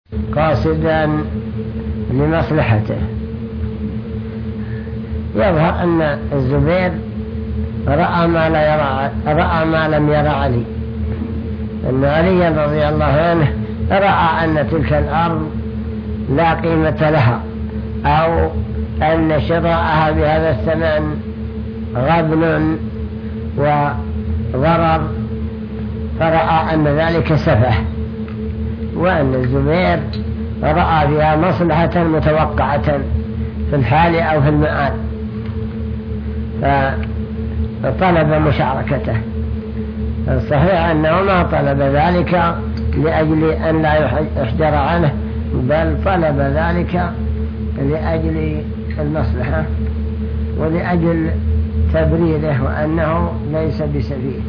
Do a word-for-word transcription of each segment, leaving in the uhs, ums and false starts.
قاصدا لمصلحته. يظهر أن الزبير رأى ما, لا يرى رأى ما لم يرى علي، أن علي رضي الله عنه رأى أن تلك الأرض لا قيمة لها، أو أن شراءها بهذا الثمن غبن وضرر، فرأى أن ذلك سفه، وأن الزبير رأى بها مصلحة متوقعة في الحال أو في المآل، فطلب مشاركته. الصحيح أنه ما طلب ذلك لأجل أن لا يحجر عنه، بل طلب ذلك لأجل المصلحة ولأجل تبريره وأنه ليس بسفيه.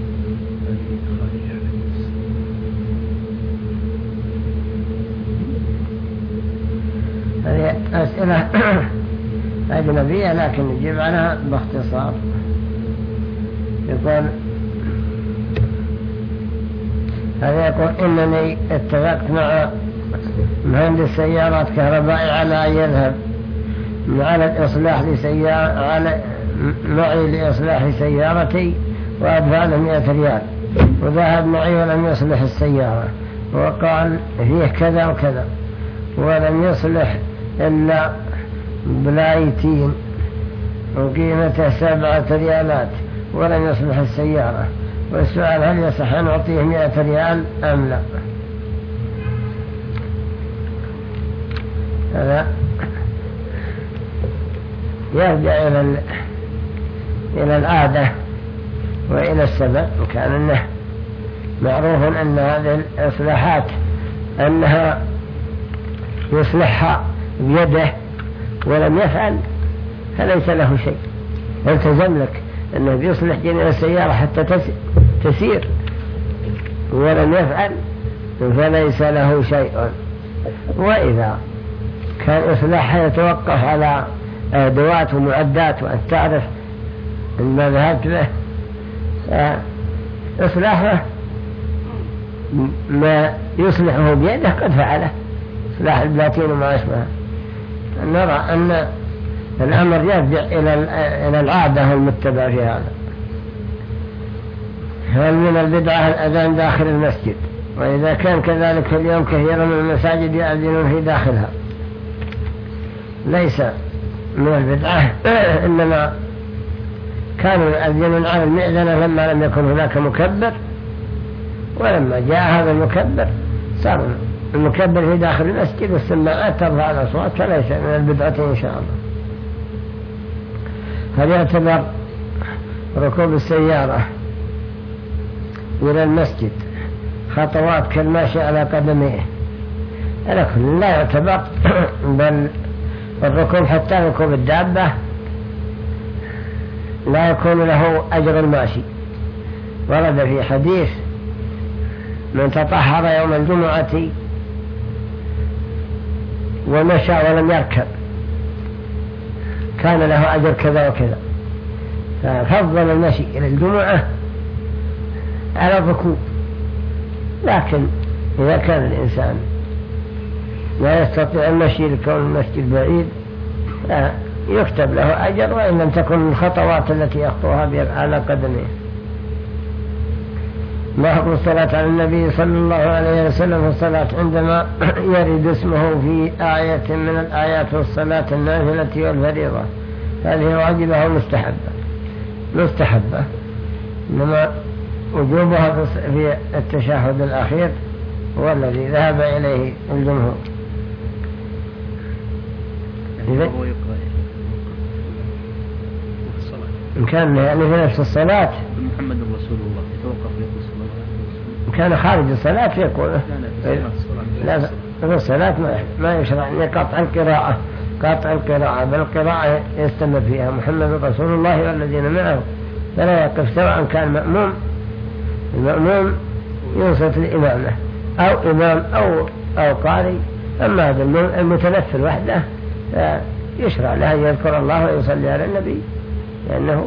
هذه أسئلة أجنبية لكن نجيب عنها باختصار. يقول هذا يقول إنني اتفقت مع مهندس سيارات كهربائي على أن يذهب على الإصلاح لسيارة على معي لإصلاح سيارتي وأدفع له مئة ريال، وذهب معي ولم يصلح السيارة، وقال فيه كذا وكذا، ولم يصلح إلا بلايتين وقيمته سبعة ريالات ولم يصلح السيارة. والسؤال هل يصح أن أعطيه مئة ريال أم لا؟ هذا يرجع إلى إلى العادة وإلى السبب. كان أنه معروف أن هذه الإصلاحات أنها يصلحها بيده ولم يفعل فليس له شيء، التزم لك أنه بيصلح جميع السيارة حتى تسير ولم يفعل فليس له شيء. وإذا كان إصلاحها يتوقف على أدوات ومعدات وأن تعرف ما ذهبت به، إصلاحه ما يصلحه بيده قد فعله، إصلاح البلاتين وما أشبه. نرى أن الأمر يرجع إلى العادة المتبع في هذا. هل من البدعة الأذان داخل المسجد؟ وإذا كان كذلك اليوم كثيرا من المساجد يأذنون في داخلها، ليس من البدعة، إنما كانوا يأذنون على المئذنة لما لم يكن هناك مكبر، ولما جاء هذا المكبر صار المكبر في داخل المسجد والسماعات ترفع الأصوات، فليس من البدعة إن شاء الله. هل يعتبر ركوب السيارة إلى المسجد خطوات كالماشي على قدميه؟ لكن لا يعتبر، بل الركوب حتى ركوب الدابة لا يكون له أجر الماشي. ورد في حديث من تطهر يوم الجمعة ومشى ولم يركب كان له أجر كذا وكذا، ففضل المشي إلى الجمعة على الركوب. لكن إذا كان الإنسان لا يستطيع المشي لكون المسجد بعيد يكتب له أجر، وإن لم تكن الخطوات التي يخطوها على قدمه. ما حكم الصلاة على النبي صلى الله عليه وسلم في الصلاة عندما يرد اسمه في آية من الآيات والصلاة النافلة والفريضة؟ هذه واجبة أو مستحبة؟ مستحبة، إنما وجوبها في التشهد الأخير هو الذي ذهب إليه الجمهور. إن كان يعني في نفس الصلاة محمد رسول الله يتوقف يقول صلى الله عليه وسلم، كان خارج الصلاة يقول لا في الصلاة ما يشرع قطع القراءة، قطع القراءة بل القراءة يستمر فيها محمد رسول الله والذين معه، فلا يقف سواء كان مأموم، المأموم ينصت لإمامه أو إمام أو أو قارئ. أما هذا المتنفل وحده يشرع له أن يذكر الله ويصلي على النبي لأنه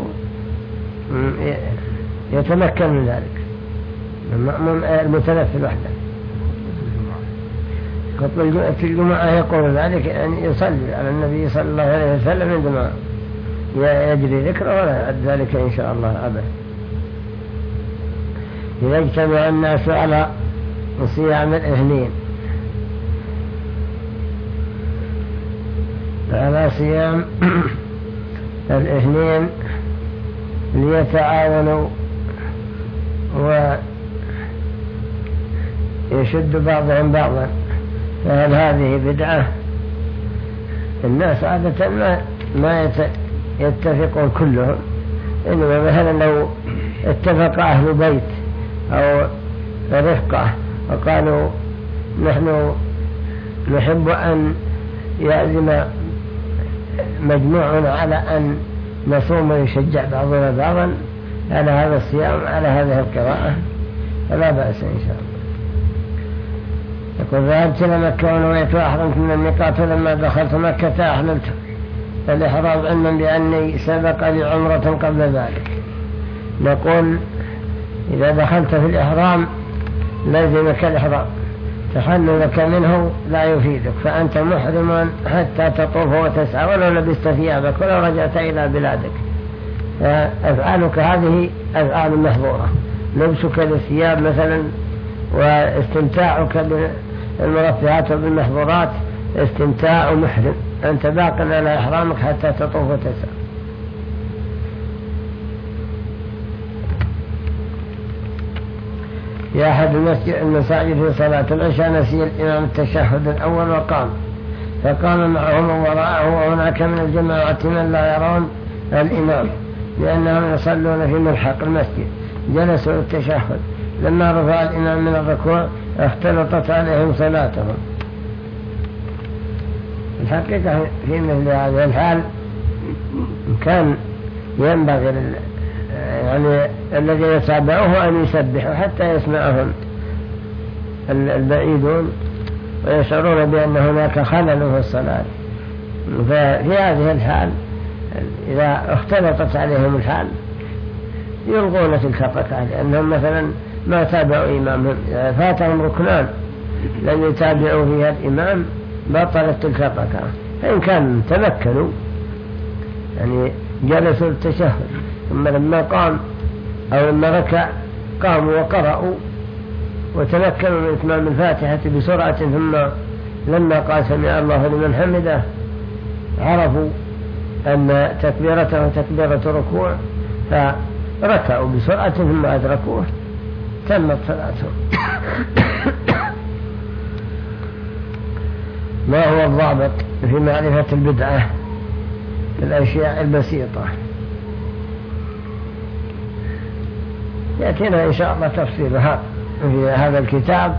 يتمكن من ذلك. المأموم المتنفل وحده. خطبة في الجمعة يقول ذلك أن يصلي على النبي صلى الله عليه وسلم عندما يجري ذكره ولا يعد ذلك إن شاء الله أبدا. إذا اجتمع الناس على صيام الاثنين على صيام الاثنين ليتعاونوا ويشد بعضهم بعضا، فهل هذه بدعة؟ الناس عادة ما, ما يتفقون كلهم، إنما مثلا لو اتفق أهل بيت أو رفقة وقالوا نحن نحب أن يعزم مجموعنا على أن نصوم ويشجع بعضنا بعضا على هذا الصيام على هذه القراءة فلا بأس إن شاء الله. يقول ذهبت إلى مكة ونويت وأحرمت من الميقات، ولما دخلت مكة أحللت الإحرام علما بأني سبق لي عمرة قبل ذلك. نقول إذا دخلت في الإحرام لازمك الإحرام، تحللك منه لا يفيدك، فأنت محرم حتى تطوف وتسعى ولو لبست ثيابك ولو رجعت إلى بلادك. فأفعالك هذه أفعال محظورة، لبسك للثياب مثلا واستمتاعك بالمرفهات وبالمحظورات استمتاع محرم، أنت باق على إحرامك حتى تطوف وتسعى. يا أحد المساجد في صلاة العشاء نسي الإمام التشهد الأول وقام، فقام معهم وراءه، وهناك من الجماعة من لا يرون الإمام لأنهم يصلون في ملحق المسجد، جلسوا التشهد، لما رفع الإمام من الركوع اختلطت عليهم صلاتهم. الحقيقة في مثل هذا الحال كان ينبغي يعني الذي يتابعه أن يسبحوا حتى يسمعهم البعيدون ويشعرون بأن هناك خلل في الصلاة. ففي هذه الحال إذا اختلطت عليهم الحال يلغون تلك الركعة، لأنهم مثلا ما تابعوا إمامهم، فاتهم ركنان لم يتابعوا فيها الإمام بطلت تلك الركعة. فإن كان تمكنوا يعني جلسوا التشهد ثم لما قام أو لما ركع قاموا وقرأوا وتمكنوا من إتمام الفاتحة بسرعة، ثم لما قال سمع الله لمن حمده عرفوا أن تكبيرته تكبيرة ركوع فركعوا بسرعة ثم أدركوه تمت صلاتهم. ما هو الضابط في معرفة البدعة في الأشياء البسيطة؟ يأتينا إن شاء الله تفصيلها في هذا الكتاب،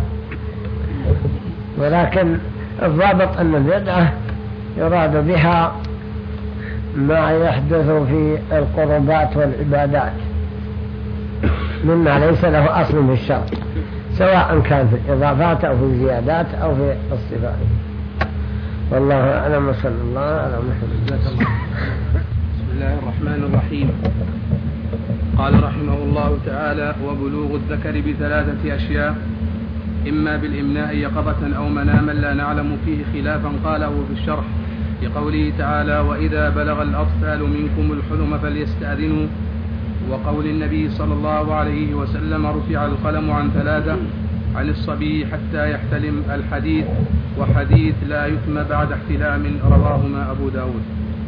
ولكن الضابط أن البدعة يراد بها ما يحدث في القربات والعبادات مما ليس له أصل في الشرع، سواء كان في الإضافات أو في الزيادات أو في الصفات. والله أعلم، وصلى الله على محمد. بسم الله الرحمن الرحيم. قال رحمه الله تعالى: وبلوغ الذكر بثلاثة أشياء: إما بالإمناء يقظة أو مناما لا نعلم فيه خلافا قاله في الشرح لقوله تعالى: وإذا بلغ الأطفال منكم الحلم فليستأذنوا، وقول النبي صلى الله عليه وسلم: رفع القلم عن ثلاثة: عن الصبي حتى يحتلم، الحديث، وحديث لا يتم بعد احتلام، رواهما أبو داود.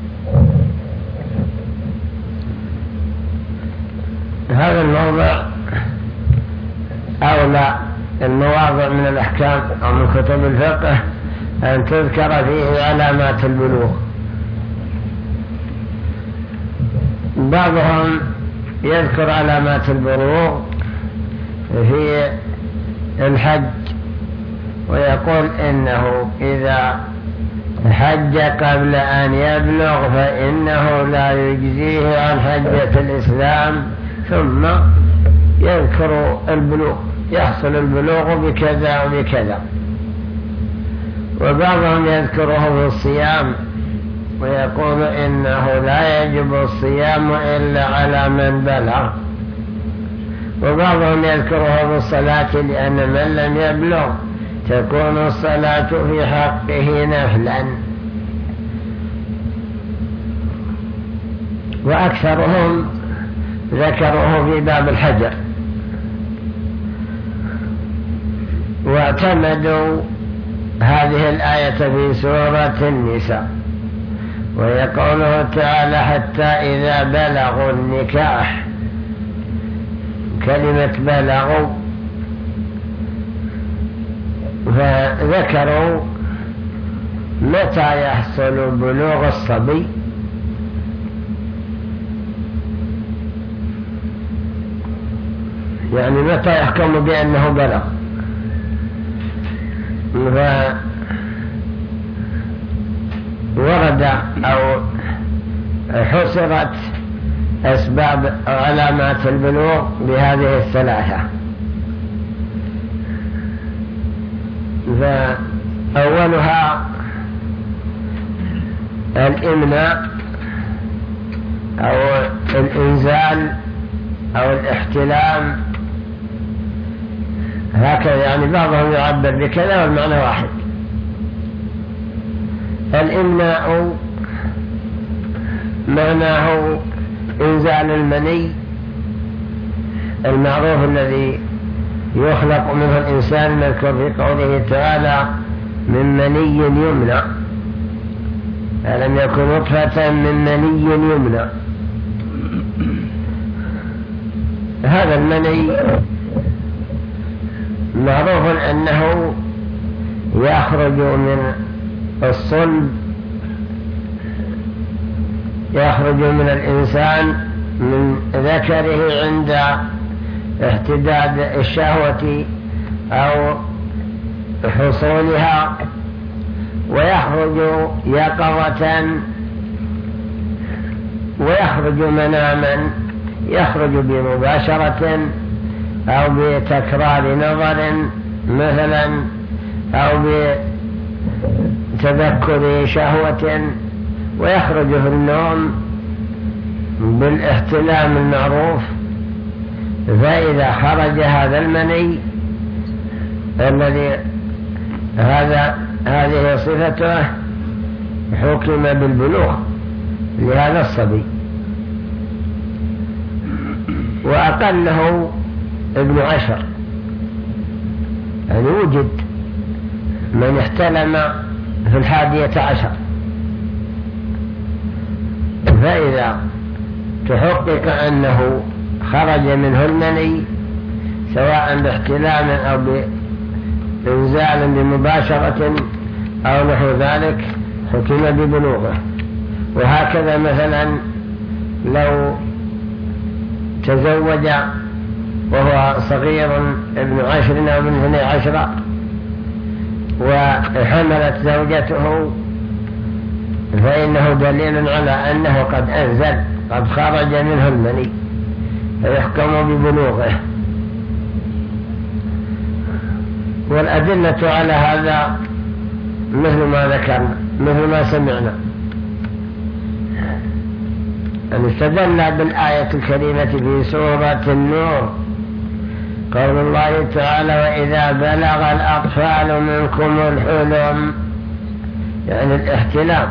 هذا الموضع أولى المواضع من الأحكام أو من كتب الفقه أن تذكر فيه علامات البلوغ. بعضهم يذكر علامات البلوغ في الحج ويقول إنه إذا حج قبل أن يبلغ فإنه لا يجزيه عن حجة الإسلام، ثم يذكر البلوغ، يحصل البلوغ بكذا وبكذا. وبعضهم يذكره في الصيام ويقول إنه لا يجب الصيام إلا على من بلغ. وبعضهم يذكره في الصلاة لأن من لم يبلغ تكون الصلاة في حقه نفلا. وأكثرهم ذكروه في باب الحجر، واعتمدوا هذه الآية في سورة النساء، وهي قوله تعالى حتى إذا بلغوا النكاح. كلمة بلغوا فذكروا متى يحصل بلوغ الصبي، يعني متى يحكم بأنه بلغ. فورد أو حصرت أسباب علامات البلوغ بهذه الثلاثة. فأولها الإمناء أو الإنزال أو الاحتلام، هكذا يعني بعضهم يعبر بكذا والمعنى واحد. الإمناء معناه إنزال المني المعروف الذي يخلق منه الإنسان، مذكور في قوله تعالى من مني يمنى، ألم يكن نطفة من مني يمنى. هذا المني معروف أنه يخرج من الصلب، يخرج من الإنسان من ذكره عند احتداد الشهوة أو حصولها، ويخرج يقظة ويخرج مناما، يخرج بمباشرة أو بتكرار نظر مثلا أو بتذكر شهوة، ويخرج في النوم بالاحتلام المعروف. فإذا خرج هذا المني الذي هذا هذه صفته حكم بالبلوغ لهذا الصبي. وأقله ابن عشر، يعني وجد من احتلم في الحادية عشر. فإذا تحقق أنه خرج منه المني سواء باحتلام أو بإنزال بمباشرة أو نحو ذلك حكم ببلوغه. وهكذا مثلا لو تزوج وهو صغير ابن عشر أو من اثني عشر وحملت زوجته، فإنه دليل على أنه قد أنزل، قد خرج منه المني، فيحكم ببلوغه. والأدلة على هذا مثل ما ذكرنا، مثل ما سمعنا، أن استدل بالآية الكريمة في سورة النور قول الله تعالى وإذا بلغ الأطفال منكم الحلم، يعني الاحتلام،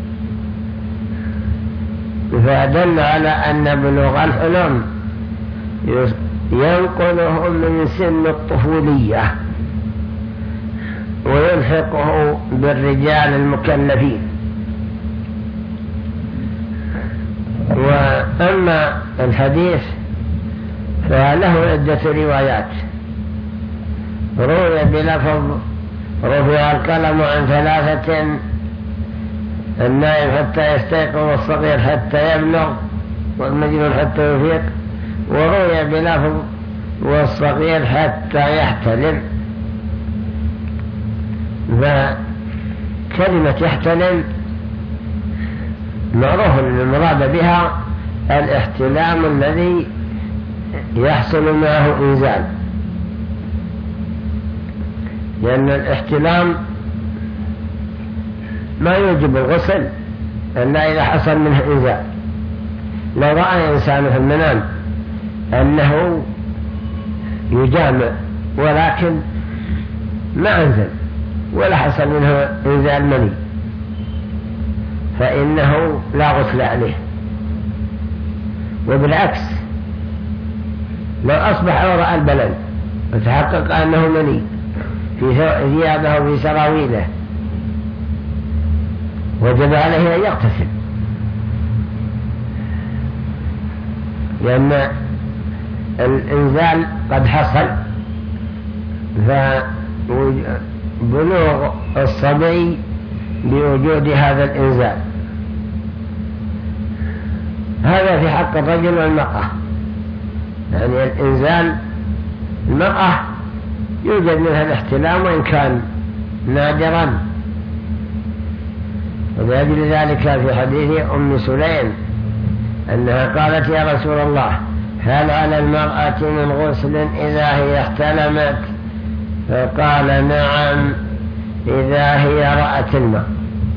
فدل على أن بلوغ الحلم ينقلهم من سن الطفولية ويلحقه بالرجال المكلفين. وأما الحديث فله عدة روايات، روي بلفظ رفع القلم عن ثلاثة، النائم حتى يستيقظ والصغير حتى يبلغ والمجنون حتى يفيق، وروي بلفظ والصغير حتى يحتلم. فكلمة يحتلم معروف المراد بها الاحتلام الذي يحصل معه إنزال، لأن الاحتلام ما يوجب الغسل إلا إذا حصل منه إنزال. لو رأى إنسان في المنام أنه يجامع ولكن ما أنزل ولا حصل منه إنزال مني فإنه لا غسل عليه. وبالعكس لو أصبح ورأى البلل وتحقق أنه مني في ثيابه وفي سراويله وجب عليه أن يغتسل، لأن الإنزال قد حصل، فبلوغ الصبي بوجود هذا الإنزال. هذا في حق الرجل والمرأة، يعني الإنزال المرأة يوجد منها الاحتلام وإن كان نادرا، ولأجل ذلك في حديث أم سليم أنها قالت يا رسول الله هل على المرأة من غسل إذا هي احتلمت؟ فقال نعم إذا هي رأت الماء.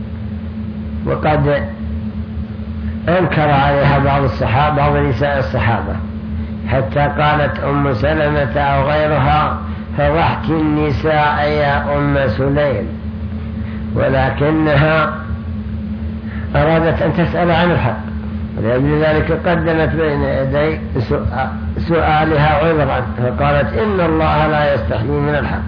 وقد أنكر عليها بعض الصحابة بعض نساء الصحابة حتى قالت أم سلمة أو غيرها فضحت النساء يا أم سليم، ولكنها أرادت أن تسأل عن الحق، ولأجل ذلك قدمت بين يدي سؤالها عذرا فقالت إن الله لا يستحيي من الحق.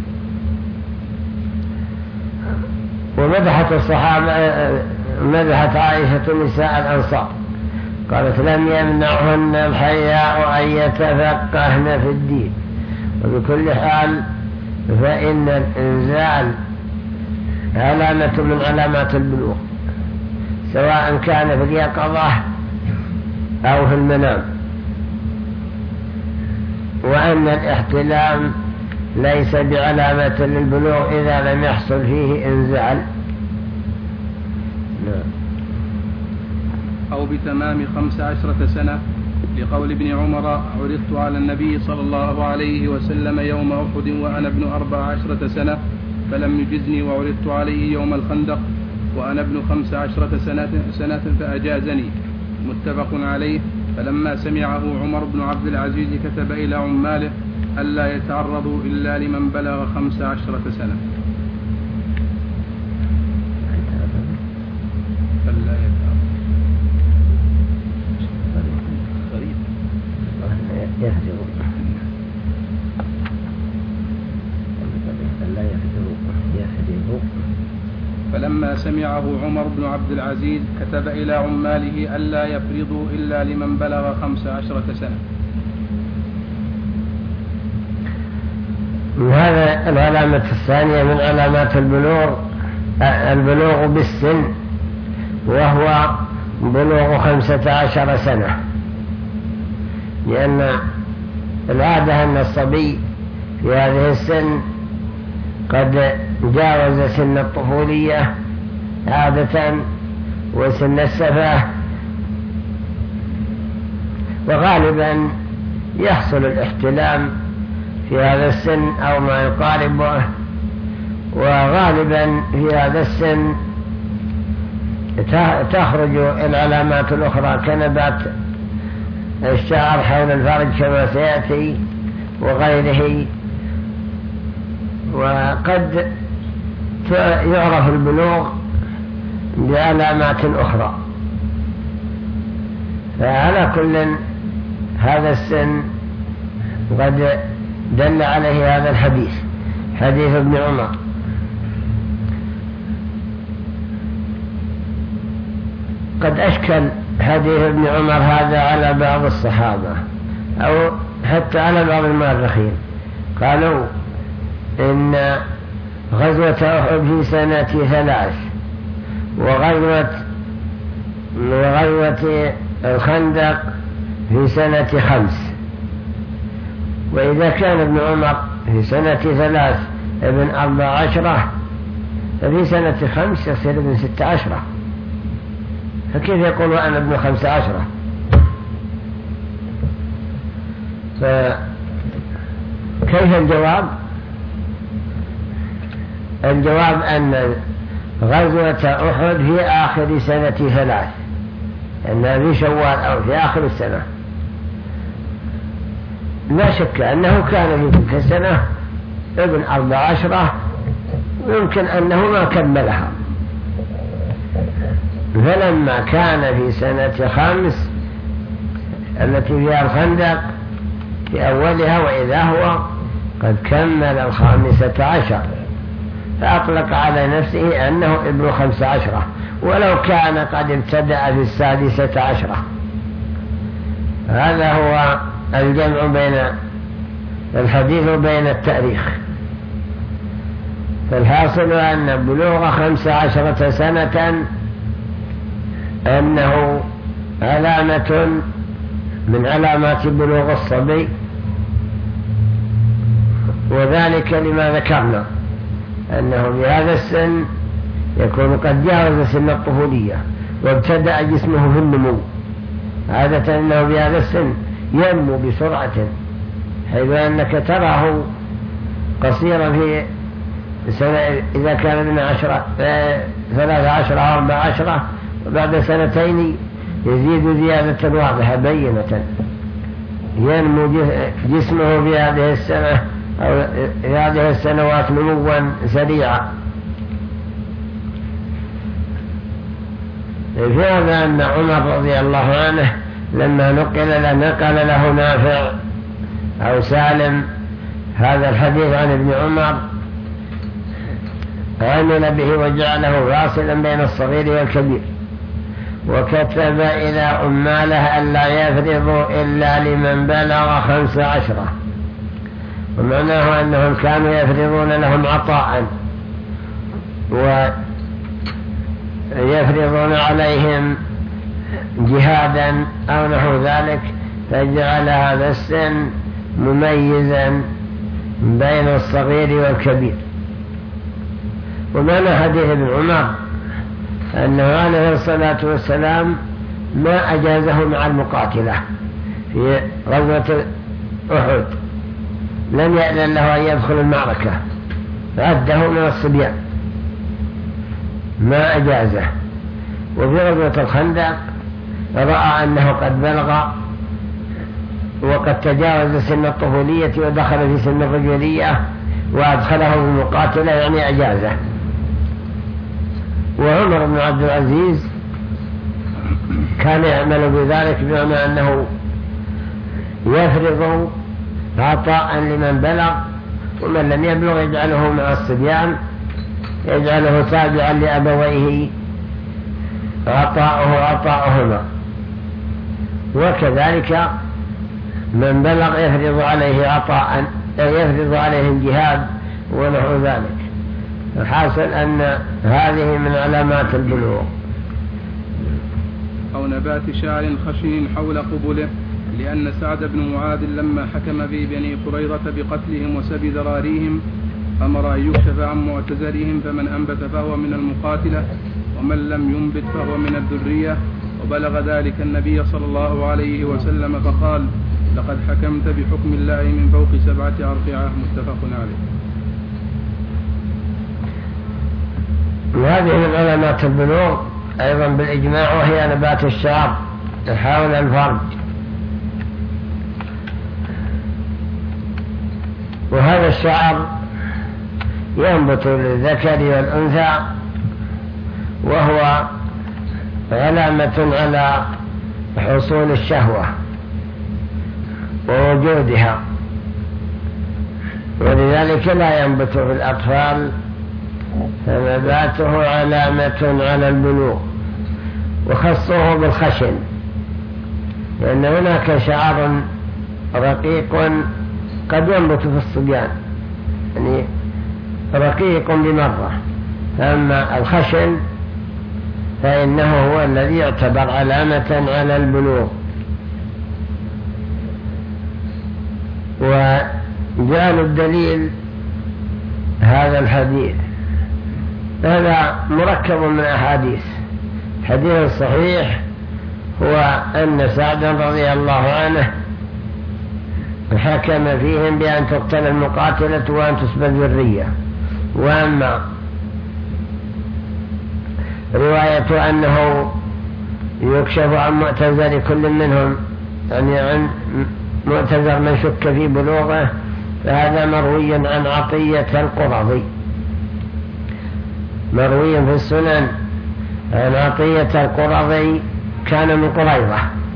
ومدحت الصحابة مدحت عائشة نساء الأنصار قالت لم يمنعهن الحياء أن يتفقهن في الدين. وبكل حال فإن الإنزال علامة من علامات البلوغ، سواء كان في اليقظة أو في المنام، وأن الاحتلام ليس بعلامة للبلوغ إذا لم يحصل فيه إنزال أو بتمام خمس عشرة سنة، لقول ابن عمر عرضت على النبي صلى الله عليه وسلم يوم أحد وأنا ابن أربع عشرة سنة فلم يجزني، وعرضت عليه يوم الخندق وأنا ابن خمس عشرة سنة, سنة فأجازني. متفق عليه. فلما سمعه عمر بن عبد العزيز كتب إلى عماله ألا يتعرضوا إلا لمن بلغ خمس عشرة سنة. فلا يتعرض فلما سمعه عمر بن عبد العزيز كتب إلى عماله ألا يفرضوا إلا لمن بلغ خمس عشرة سنة. وهذا العلامة الثانية من علامات البلوغ البلوغ بالسن، وهو بلوغ خمسة عشر سنة، لأن العادة أن الصبي في هذه السن قد جاوز سن الطفولية عادة وسن السفاه، وغالبا يحصل الاحتلام في هذا السن أو ما يقاربه، وغالبا في هذا السن تخرج العلامات الأخرى كنبات الشعر حول الفرج كما سيأتي وغيره. وقد يعرف البلوغ بعلامات أخرى، فعلى كل هذا السن قد دل عليه هذا الحديث، حديث ابن عمر. قد أشكل حديث ابن عمر هذا على بعض الصحابة أو حتى على بعض المؤرخين، قالوا إن غزوة أحد في سنة ثلاث وغزوة وغزوة الخندق في سنة خمس، وإذا كان ابن عمر في سنة ثلاث ابن أربع عشرة ففي سنة خمس يصير ابن ست عشرة، فكيف يقول أنا ابن خمس عشرة؟ فكيف الجواب؟ الجواب أن غزوة أحد في آخر سنة ثلاث، أنها في شوال أو في آخر السنة. لا شك أنه كان في تلك السنة ابن أربع عشرة يمكن أنه ما كملها. فلما كان في سنة خمس التي فيها الخندق في أولها وإذا هو قد كمل الخامسة عشر فأطلق على نفسه أنه ابن خمس عشرة ولو كان قد ابتدأ في السادسة عشرة. هذا هو الجمع بين الحديث وبين التاريخ. فالحاصل أن بلوغ خمس عشرة سنة أنه علامة من علامات بلوغ الصبي، وذلك لما ذكرنا أنه بهذا السن يكون قد جاوز سن الطفولية وابتدأ جسمه في النمو. عادة أنه بهذا السن ينمو بسرعة حيث أنك تراه قصيرا في سنة إذا كان ابن عشرة ثلاثة عشرة أو أربع عشرة وبعد سنتين يزيد زيادة واضحة بينة، ينمو جسمه في هذه السنة أو في هذه السنوات نموا سريعا. في هذا أن عمر رضي الله عنه لما نقل نقل له نافع أو سالم هذا الحديث عن ابن عمر عمل به وجعله واصلا بين الصغير والكبير، وكتب إلى أماله ألا يفرضوا إلا لمن بلغ خمس عشرة، ومعناه أنهم كانوا يفرضون لهم عطاء ويفرضون عليهم جهادا أو نحو ذلك، فجعل هذا السن مميزا بين الصغير والكبير. ومعنى حديث ابن عمر أنه عليه الصلاة والسلام ما أجازه مع المقاتلة في غزوة أحد، لم يأذن له أن يدخل المعركة، عده من الصبيان ما أجازه. وفي غزوة الخندق رأى أنه قد بلغ وقد تجاوز سن الطفولية ودخل في سن الرجولية وأدخله في المقاتلة يعني أجازه. وعمر بن عبد العزيز كان يعمل بذلك بمعنى أنه يفرض عطاء لمن بلغ، ومن لم يبلغ يجعله مع الصبيان، يجعله تابعا لأبويه عطاؤه عطاؤهما. وكذلك من بلغ يفرض عليه عطاء يفرض عليه الجهاد ونحو ذلك. الحاصل أن هذه من علامات البلوغ. أو نبات شعر خشن حول قبله، لأن سعد بن معاذ لما حكم في بني قريظة بقتلهم وسبي ذراريهم أمر أن يكشف عن معتزلهم، فمن أنبت فهو من المقاتلة ومن لم ينبت فهو من الذرية. وبلغ ذلك النبي صلى الله عليه وسلم فقال: لقد حكمت بحكم الله من فوق سبعة أرقعة. متفق عليه. وهذه من علامات البلوغ أيضا بالإجماع، وهي نبات الشعر حول الفرج. وهذا الشعر ينبت للذكر والأنثى، وهو علامة على حصول الشهوة ووجودها، ولذلك لا ينبت في الأطفال، فنباته علامة على البلوغ. وخصوه بالخشن، لأن هناك شعر رقيق قد ينبت في الصبيان، يعني رقيق بمرة، فأما الخشن فإنه هو الذي يعتبر علامة على البلوغ. وجعل الدليل هذا الحديث، هذا مركب من أحاديث. الحديث الصحيح هو أن سعد رضي الله عنه حكم فيهم بأن تقتل المقاتلة وأن تسبى الذرية. وأما رواية أنه يكشف عن معتذر كل منهم، يعني عن معتذر من شك في بلوغه، فهذا مروي عن عطية القرظي، مروي في السنن عن عطية القرظي كان من قريظة،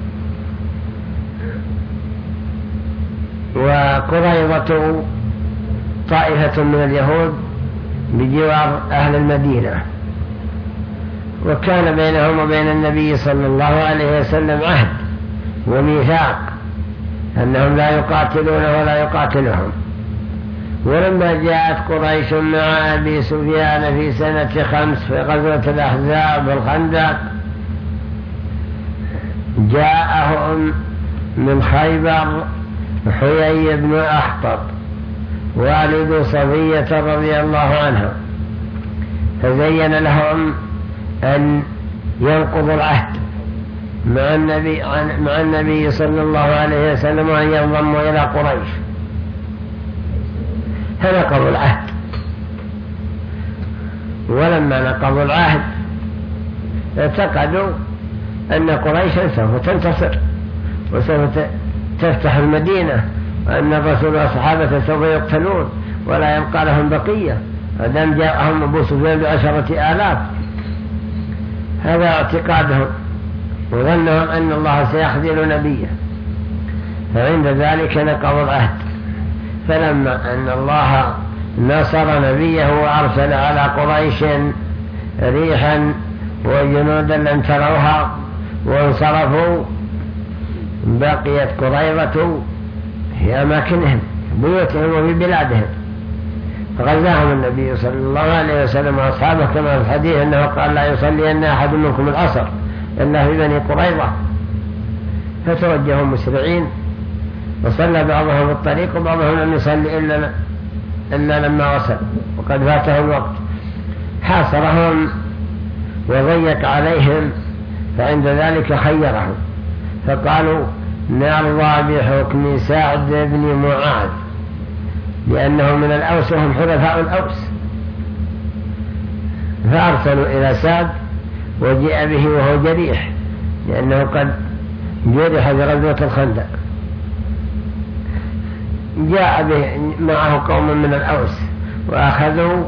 وقريظة طائفة من اليهود بجوار أهل المدينة، وكان بينهم وبين النبي صلى الله عليه وسلم عهد وميثاق أنهم لا يقاتلون ولا يقاتلهم. ولما جاءت قريش مع أبي سفيان في سنة خمس في غزوة الأحزاب والخندق، جاءهم من خيبر حيي بن أخطب والد صفية رضي الله عنها، فزين لهم أن ينقضوا العهد مع النبي, مع النبي صلى الله عليه وسلم وأن ينضموا إلى قريش، فنقضوا العهد. ولما نقضوا العهد اعتقدوا أن قريشا سوف تنتصر وسوف تفتح المدينة، وأن الرسول والصحابة سوف يقتلون ولا يبقى لهم بقية، أدام جاءهم أبو سفيان بعشرة آلاف. هذا اعتقادهم، وظنهم أن الله سيخذل نبيه، فعند ذلك نقضوا العهد. فلما أن الله نصر نبيه وأرسل على قريش ريحا وجنودا لم تروها وانصرفوا، بقيت قريظة في أماكنهم بيوتهم وفي بلادهم، فغزاهم النبي صلى الله عليه وسلم وأصحابه كما في الحديث أنه قال لا يصلين أحد منكم العصر إلا في بني قريظة، فتوجهوا مسرعين، وصلى بعضهم الطريق وبعضهم لم يصلي إلا, إلا لما وصل وقد فاته الوقت. حاصرهم وضيق عليهم، فعند ذلك خيرهم فقالوا نرضى بحكم سعد بن معاذ، لأنه من الأوس وهم حلفاء الأوس. فأرسلوا إلى سعد وجاء به وهو جريح، لأنه قد جرح في غزوة الخندق. جاء به معه قوم من الأوس وأخذوا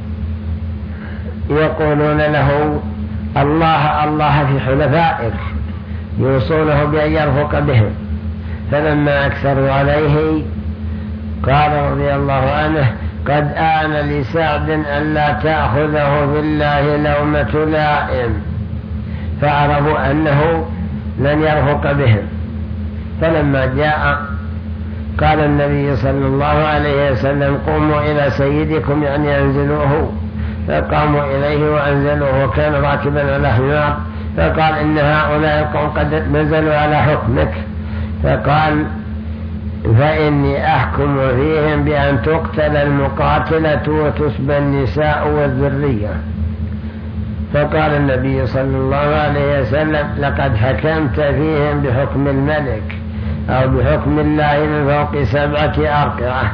يقولون له الله الله في حلفائك، يوصونه بأن يرفق بهم. فلما أكثروا عليه قال رضي الله عنه قد آن لسعد أن لا تأخذه بالله لومة لائم، فعرفوا أنه لن يرفق بهم. فلما جاء قال النبي صلى الله عليه وسلم قوموا إلى سيدكم، يعني أنزلوه. فقاموا إليه وأنزلوه، وكان راكبا على حمار. فقال إن هؤلاء القوم قد نزلوا على حكمك، فقال فإني أحكم فيهم بأن تقتل المقاتلة وتسبى النساء والذرية. فقال النبي صلى الله عليه وسلم لقد حكمت فيهم بحكم الملك أو بحكم الله من فوق سبعة أرقعة.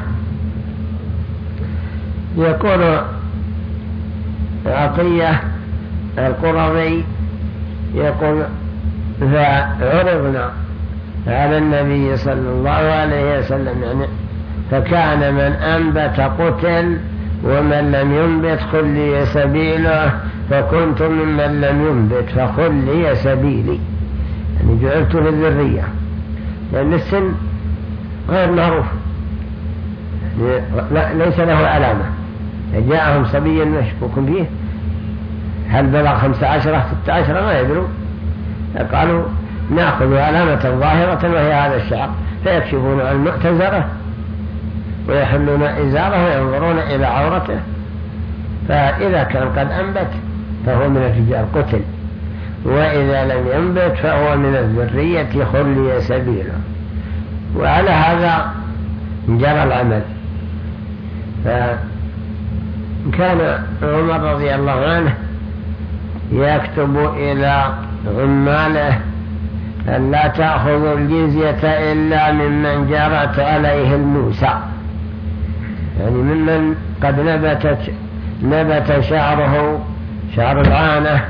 يقول عطية القرظي يقول فعرضنا على النبي صلى الله عليه وسلم، يعني فكان من أنبت قتل ومن لم ينبت خلي سبيله، فكنت ممن لم ينبت فخلي سبيلي، يعني جعلت للذرية، لأن السن غير معروف، يعني ليس له علامة. جاءهم صبي مشكوك فيه، هل بلغ خمسة عشرة ستة عشرة ما يدروا، قالوا نأخذ علامة ظاهرة وهي هذا الشعر، فيكشفون عن المؤتزرة ويحلون إزاره وينظرون إلى عورته، فإذا كان قد أنبت فهو من الرجال قتل، وإذا لم ينبت فهو من الذرية خلي سبيله. وعلى هذا جرى العمل. فكان عمر رضي الله عنه يكتب إلى عماله أن لا تأخذوا الجزية إلا ممن جرت عليه الموسى، يعني ممن قد نبتت نبت شعره شعر العانة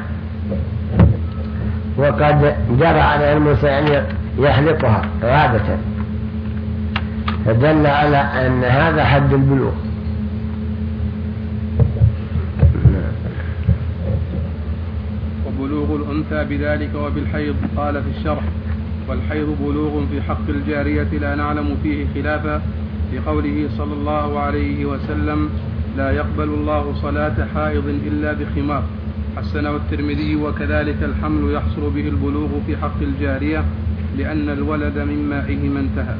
وقد جرى عليه الموسى، يعني يحلقها عادة. فدل على أن هذا حد البلوغ. وبلوغ الأنثى بذلك وبالحيض. قال في الشرح: والحيض بلوغ في حق الجارية لا نعلم فيه خلافا، لقوله صلى الله عليه وسلم: لا يقبل الله صلاة حائض إلا بخمار. حسنه الترمذي. وكذلك الحمل يحصل به البلوغ في حق الجارية، لأن الولد من مائه ما انتهى.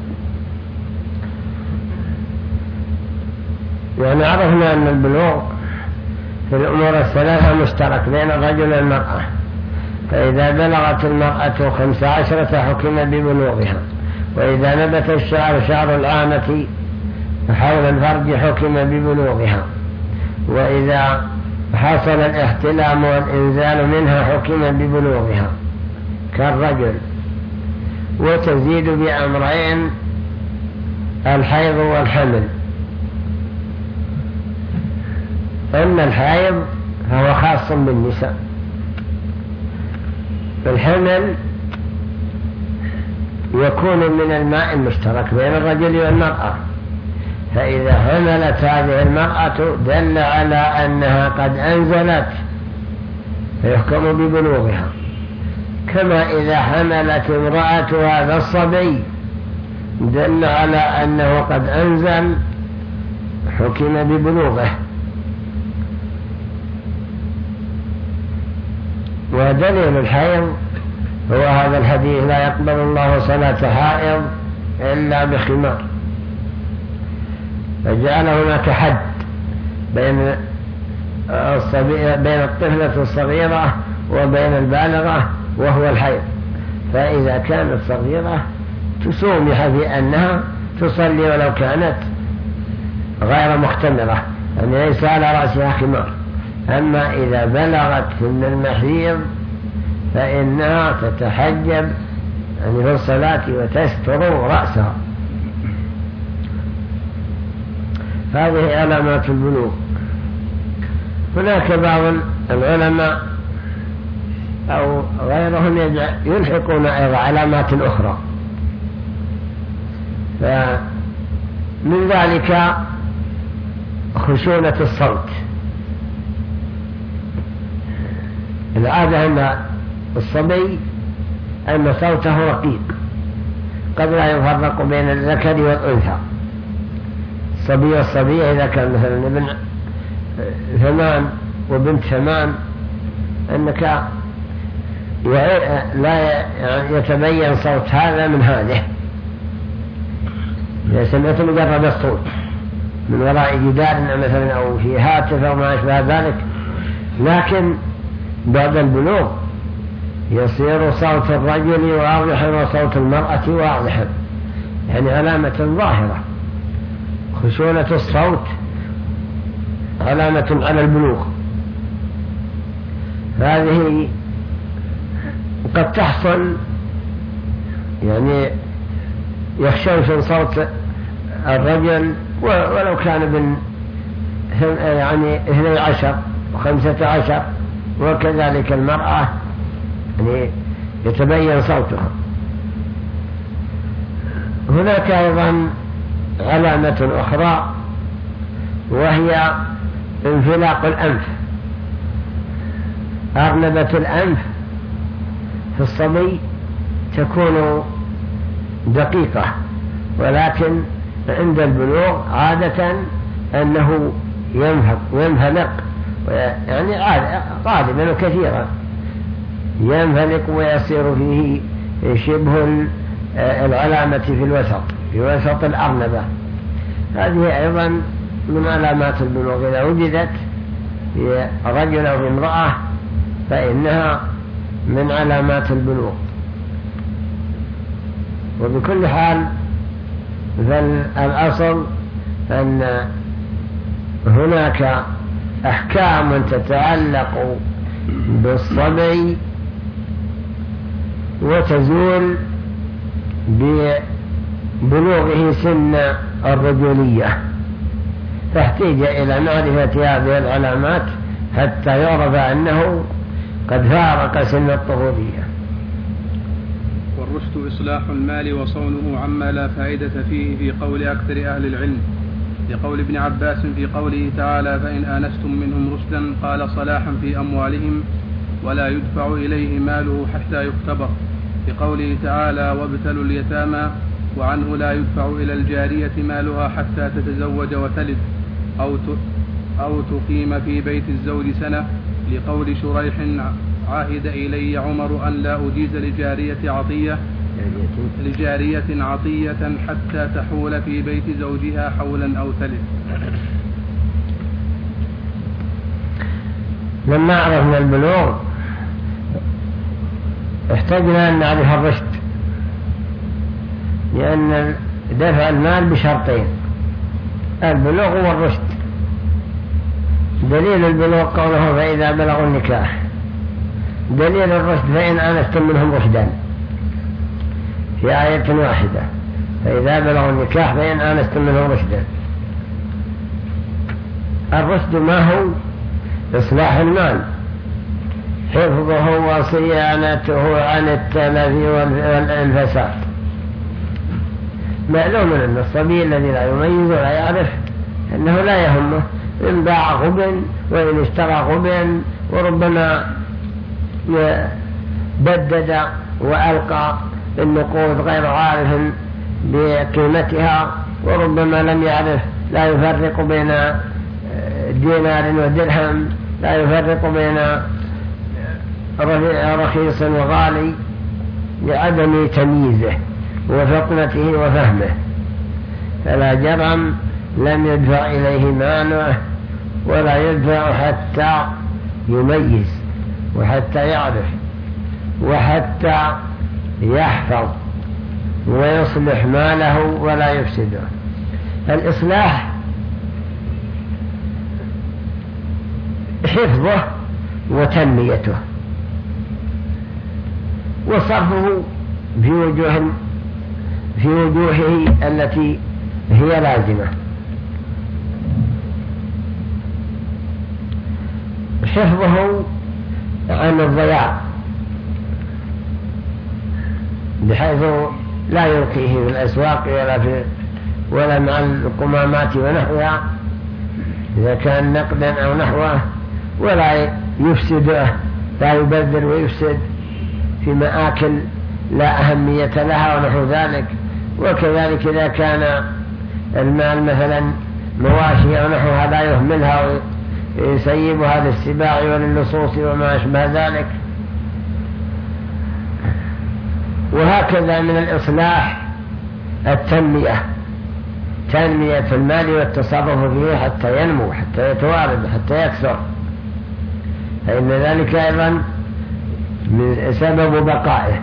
يعني عرفنا أن البلوغ في الأمور الثلاثة مشترك بين الرجل والمرأة، فإذا بلغت المرأة خمس عشرة حكم ببلوغها، وإذا نبت الشعر شعر العامة حول الفرج حكم ببلوغها، وإذا حصل الاحتلام والإنزال منها حكم ببلوغها كالرجل. وتزيد بأمرين: الحيض والحمل. أن الحيض فهو خاص بالنساء، الحمل يكون من الماء المشترك بين الرجل والمرأة، فإذا حملت هذه المرأة دل على أنها قد أنزلت فيحكم ببلوغها، كما إذا حملت امرأة هذا الصبي دل على أنه قد أنزل حكم ببلوغه. ودليل الحيض هو هذا الحديث: لا يقبل الله صلاة حائض إلا بخمار، فجعل هناك حد بين الصبي بين الطفلة الصغيرة وبين البالغة وهو الحيض. فإذا كانت صغيرة تسومح بأنها تصلي ولو كانت غير مختمرة، يعني ليس على رأسها خمار. أما إذا بلغت سن المحيض فإنها تتحجب يعني في الصلاة وتستر رأسها. هذه علامات البلوغ. هناك بعض العلماء أو غيرهم يلحقون أيضا علامات أخرى، فمن ذلك خشونة الصوت. العادة أن الصبي أن صوته رقيق، قد لا يفرق بين الذكر والأنثى. الصبي والصبية إذا كان مثلا ابن ثمان وبنت ثمان أنك لا يتبين صوت هذا من هذه، إذا سمعت مجرد الصوت من وراء جدار مثلا أو في هاتف أو ما أشبه ذلك. لكن بعد البلوغ يصير صوت الرجل واضحا وصوت المرأة واضحا، يعني علامة ظاهرة. خشونة الصوت علامة على البلوغ. هذه قد تحصل يعني يخشوش صوت الرجل ولو كان من يعني اثني عشر وخمسة عشر، وكذلك المرأة يعني يتبين صوتها. هناك أيضا علامة أخرى وهي انفلاق الأنف. أرنبة الأنف في الصبي تكون دقيقة، ولكن عند البلوغ عادة أنه ينفلق، يعني غالبا وكثيرا ينفلق ويصير فيه شبه العلامة في الوسط في وسط الأرنبة. هذه أيضا من علامات البلوغ. إذا وجدت في رجل أو امرأة فإنها من علامات البلوغ. وبكل حال فالأصل أن هناك أحكام تتعلق بالصبي وتزول ببلوغه سن الرجولية، فاحتاج إلى معرفة هذه العلامات حتى يعرف أنه قد فارق سن الطفولية. الرشد إصلاح المال وصونه عما لا فائدة فيه في قول أكثر أهل العلم، لقول ابن عباس في قوله تعالى فإن آنستم منهم رشدا قال صلاحا في أموالهم ولا يدفع إليه ماله حتى يختبر، لقوله تعالى وابتلوا اليتامى وعنه لا يدفع إلى الجارية مالها حتى تتزوج وتلد أو أو تقيم في بيت الزوج سنة، لقول شريح عهد إلي عمر أن لا أجيز لجارية عطية لجارية عطية حتى تحول في بيت زوجها حولا أو تلد. لما عرفنا البلوغ احتاجنا أن نعرف الرشد، لأن دفع المال بشرطين: البلوغ والرشد. دليل البلوغ قوله فإذا بلغوا النكاح، دليل الرشد فإن آنستم منهم رشدا في آية واحدة، فإذا بلغوا النكاح فإن آنستم منهم رشدا. الرشد ما هو؟ إصلاح المال، حفظه وصيانته عن التلف والفساد. معلوم أن الصبي الذي لا يميز ولا يعرف أنه لا يهمه إن باع غبن وإن اشترى غبن، وربما بدد وألقى النقود غير عارف بقيمتها، وربما لم يعرف، لا يفرق بين دينار ودرهم، لا يفرق بين رخيص وغالي، لعدم تمييزه وفطنته وفهمه، فلا جرم لم يدفع إليه ماله ولا يدفع حتى يميز وحتى يعرف وحتى يحفظ ويصلح ماله ولا يفسده. الإصلاح حفظه وتنميته وصرفه في وجوه في وجوهه التي هي لازمة. حفظه عن الضياع بحيث لا يلقيه في الأسواق ولا في ولا مع القمامات ونحوها إذا كان نقدا أو نحوه، ولا يفسده، لا يبذر ويفسد في مآكل لا أهمية لها ونحو ذلك. وكذلك إذا كان المال مثلا مواشي أو نحوها لا يهملها ويسيبها للسباع وللصوص وما أشبه ذلك. وهكذا من الإصلاح التنمية، تنمية المال والتصرف فيه حتى ينمو، حتى يتوارد، حتى يكثر، فإن ذلك أيضا من سبب بقائه.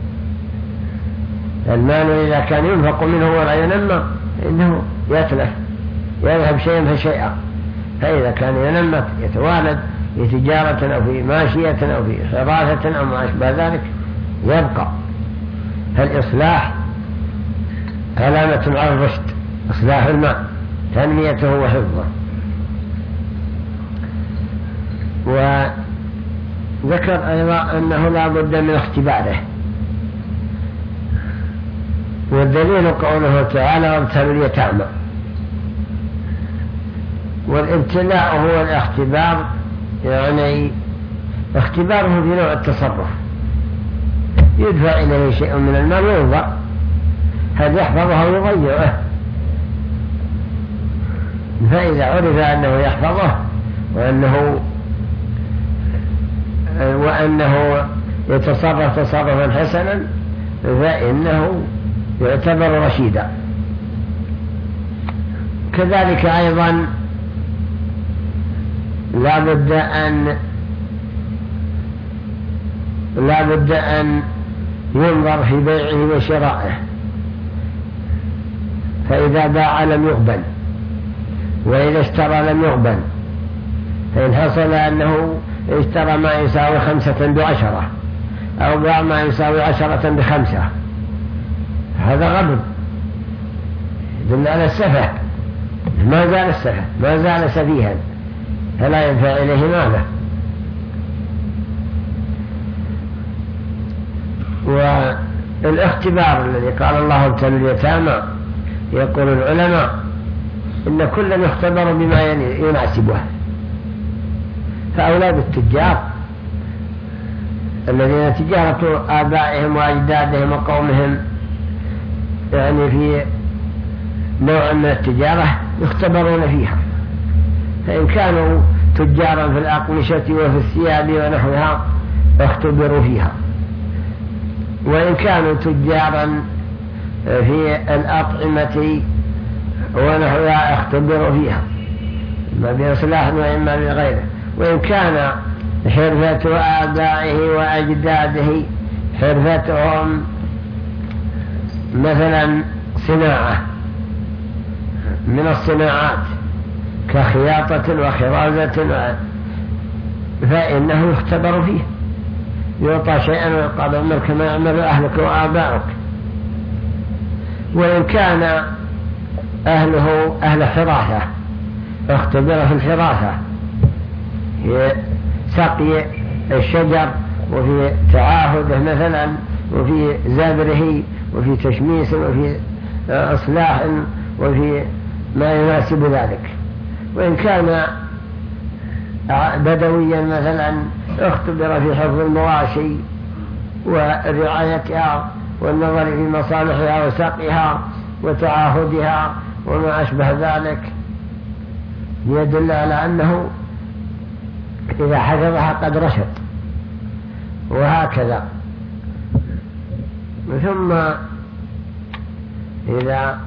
المال إذا كان ينفق منه ولا ينمى إنه يتلف، يذهب شيئا فشيئا، فإذا كان ينمى يتوالد في تجارة أو في ماشية أو في حراسة أو ما أشبه ذلك يبقى. فالإصلاح علامة على الرشد، إصلاح المال، تنميته وحفظه. وذكر أيضا أنه لا بد من اختباره، والدليل قوله تعالى وابتلوا اليتامى. والابتلاء هو الاختبار، يعني اختباره في نوع التصرف، يدفع إليه شيء من المال وينظر هل يحفظه أو يضيعه، فإذا عرف أنه يحفظه وأنه وأنه يتصرف تصرفا حسنا فإنه يعتبر رشيدا. كذلك أيضا لا بد أن لا بد أن ينظر في بيعه وشرائه، فإذا باع لم يقبل، وإذا اشترى لم يقبل، فإن حصل أنه اشترى ما يساوي خمسة بعشرة أو باع ما يساوي عشرة بخمسة، هذا غبن يدل على السفه، ما زال السفه، ما زال سفيها، فلا ينفع إليه ماله. الاختبار الذي قال الله ابتلوا اليتامى، يقول العلماء إن كلا يختبر بما يناسبه. فأولاد التجار الذين تجارة آبائهم وأجدادهم وقومهم يعني في نوع من التجارة يختبرون فيها، فإن كانوا تجارا في الأقمشة وفي الثياب ونحوها اختبروا فيها، وإن كانوا تجارا في الأطعمة ونحوها اختبروا فيها، إما بإصلاح وإما بغيره. وإن كان حرفة آبائه وأجداده حرفتهم مثلا صناعة من الصناعات كخياطة وخرازة، فإنه يختبر فيه، يعطى شيئا ويقال عمل كما يعمل أهلك وآبائك. وإن كان أهله أهل حراثة اختبر في الحراثة، هي سقي الشجر وفي تعاهده مثلا وفي زبره وفي تشميس وفي إصلاح وفي ما يناسب ذلك. وإن كان بدويا مثلا اختبر في حفظ المواشي ورعايتها والنظر في مصالحها وسقيها وتعاهدها وما أشبه ذلك، يدل على أنه إذا حفظها قد رشد. وهكذا ثم إذا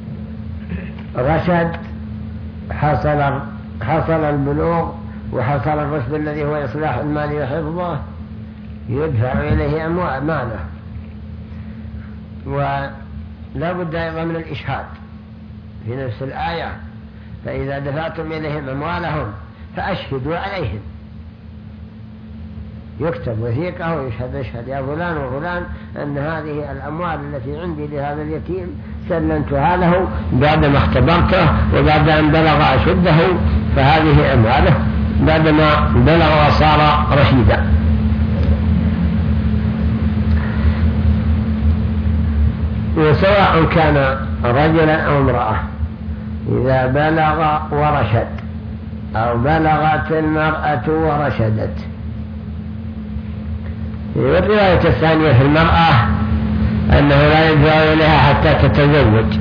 رشد حصل حصل البلوغ وحصل الرشد الذي هو إصلاح المال وحفظه، يدفع إليه أموال ماله. ولا بد أيضا من الإشهاد في نفس الآية، فإذا دفعتم إليهم أموالهم فأشهدوا عليهم، يكتب وثيقة ويشهد اشهد يا فلان وفلان أن هذه الأموال التي عندي لهذا اليتيم سلمتها له بعدما اختبرته وبعد أن بلغ أشده، فهذه أمواله بعدما بلغ وصار رشيدا. وسواء كان رجلا أو امرأة، إذا بلغ ورشد أو بلغت المرأة ورشدت. والرواية الثانية في المرأة أنه لا يدفع إليها حتى تتزوج،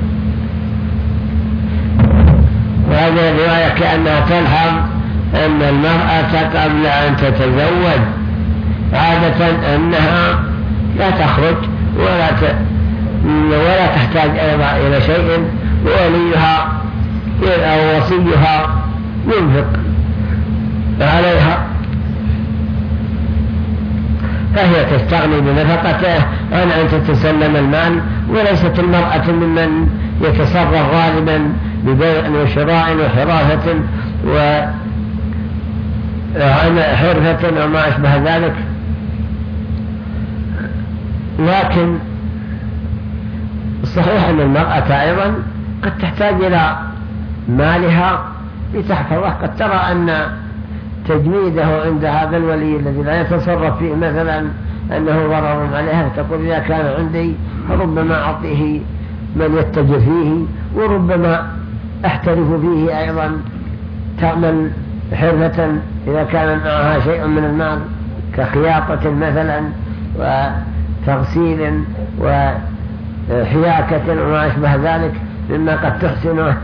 وهذه الرواية كأنها تلحظ أن المرأة قبل أن تتزوج عادة أنها لا تخرج ولا ت... ولا تحتاج أيضا إلى شيء، ووليها أو وصيها ينفق عليها، فهي تستغني بنفقته عن أن تتسلم المال. وليست المرأة ممن يتصرف غالبا ببيع وشراء وحراثة وحرفة وما أشبه ذلك، لكن صحيح أن المرأة أيضا قد تحتاج إلى مالها لتحفظه. قد ترى أن تجميده عند هذا الولي الذي لا يتصرف فيه مثلا أنه ضرر عليها، تقول إذا كان عندي ربما أعطيه من يتجر فيه، وربما أحترف فيه أيضا، تعمل حرفة إذا كان معها شيء من المال كخياطة مثلا وتغسيل وحياكة وما أشبه ذلك مما قد تحسنه.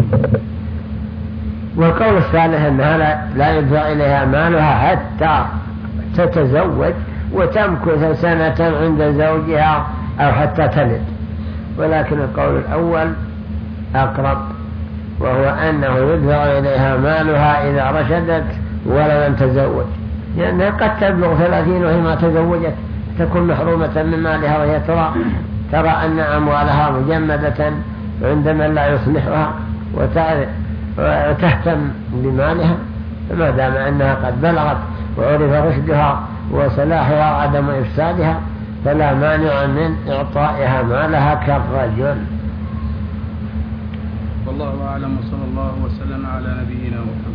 والقول الثالث أنها لا يدفع إليها مالها حتى تتزوج وتمكث سنة عند زوجها أو حتى تلد. ولكن القول الأول أقرب، وهو أنه يدفع إليها مالها إذا رشدت ولا لم تزوج، لأنها قد تبلغ ثلاثين وهي ما تزوجت، تكون محرومة من مالها وهي ترى ترى أن أموالها مجمدة عند من لا يصلحها وتهتم بمالها. فما دام أنها قد بلغت وعرف رشدها وصلاحها وعدم إفسادها فلا مانع من إعطائها مالها كالرجل. والله أعلم، وصلى الله وسلم على نبينا محمد.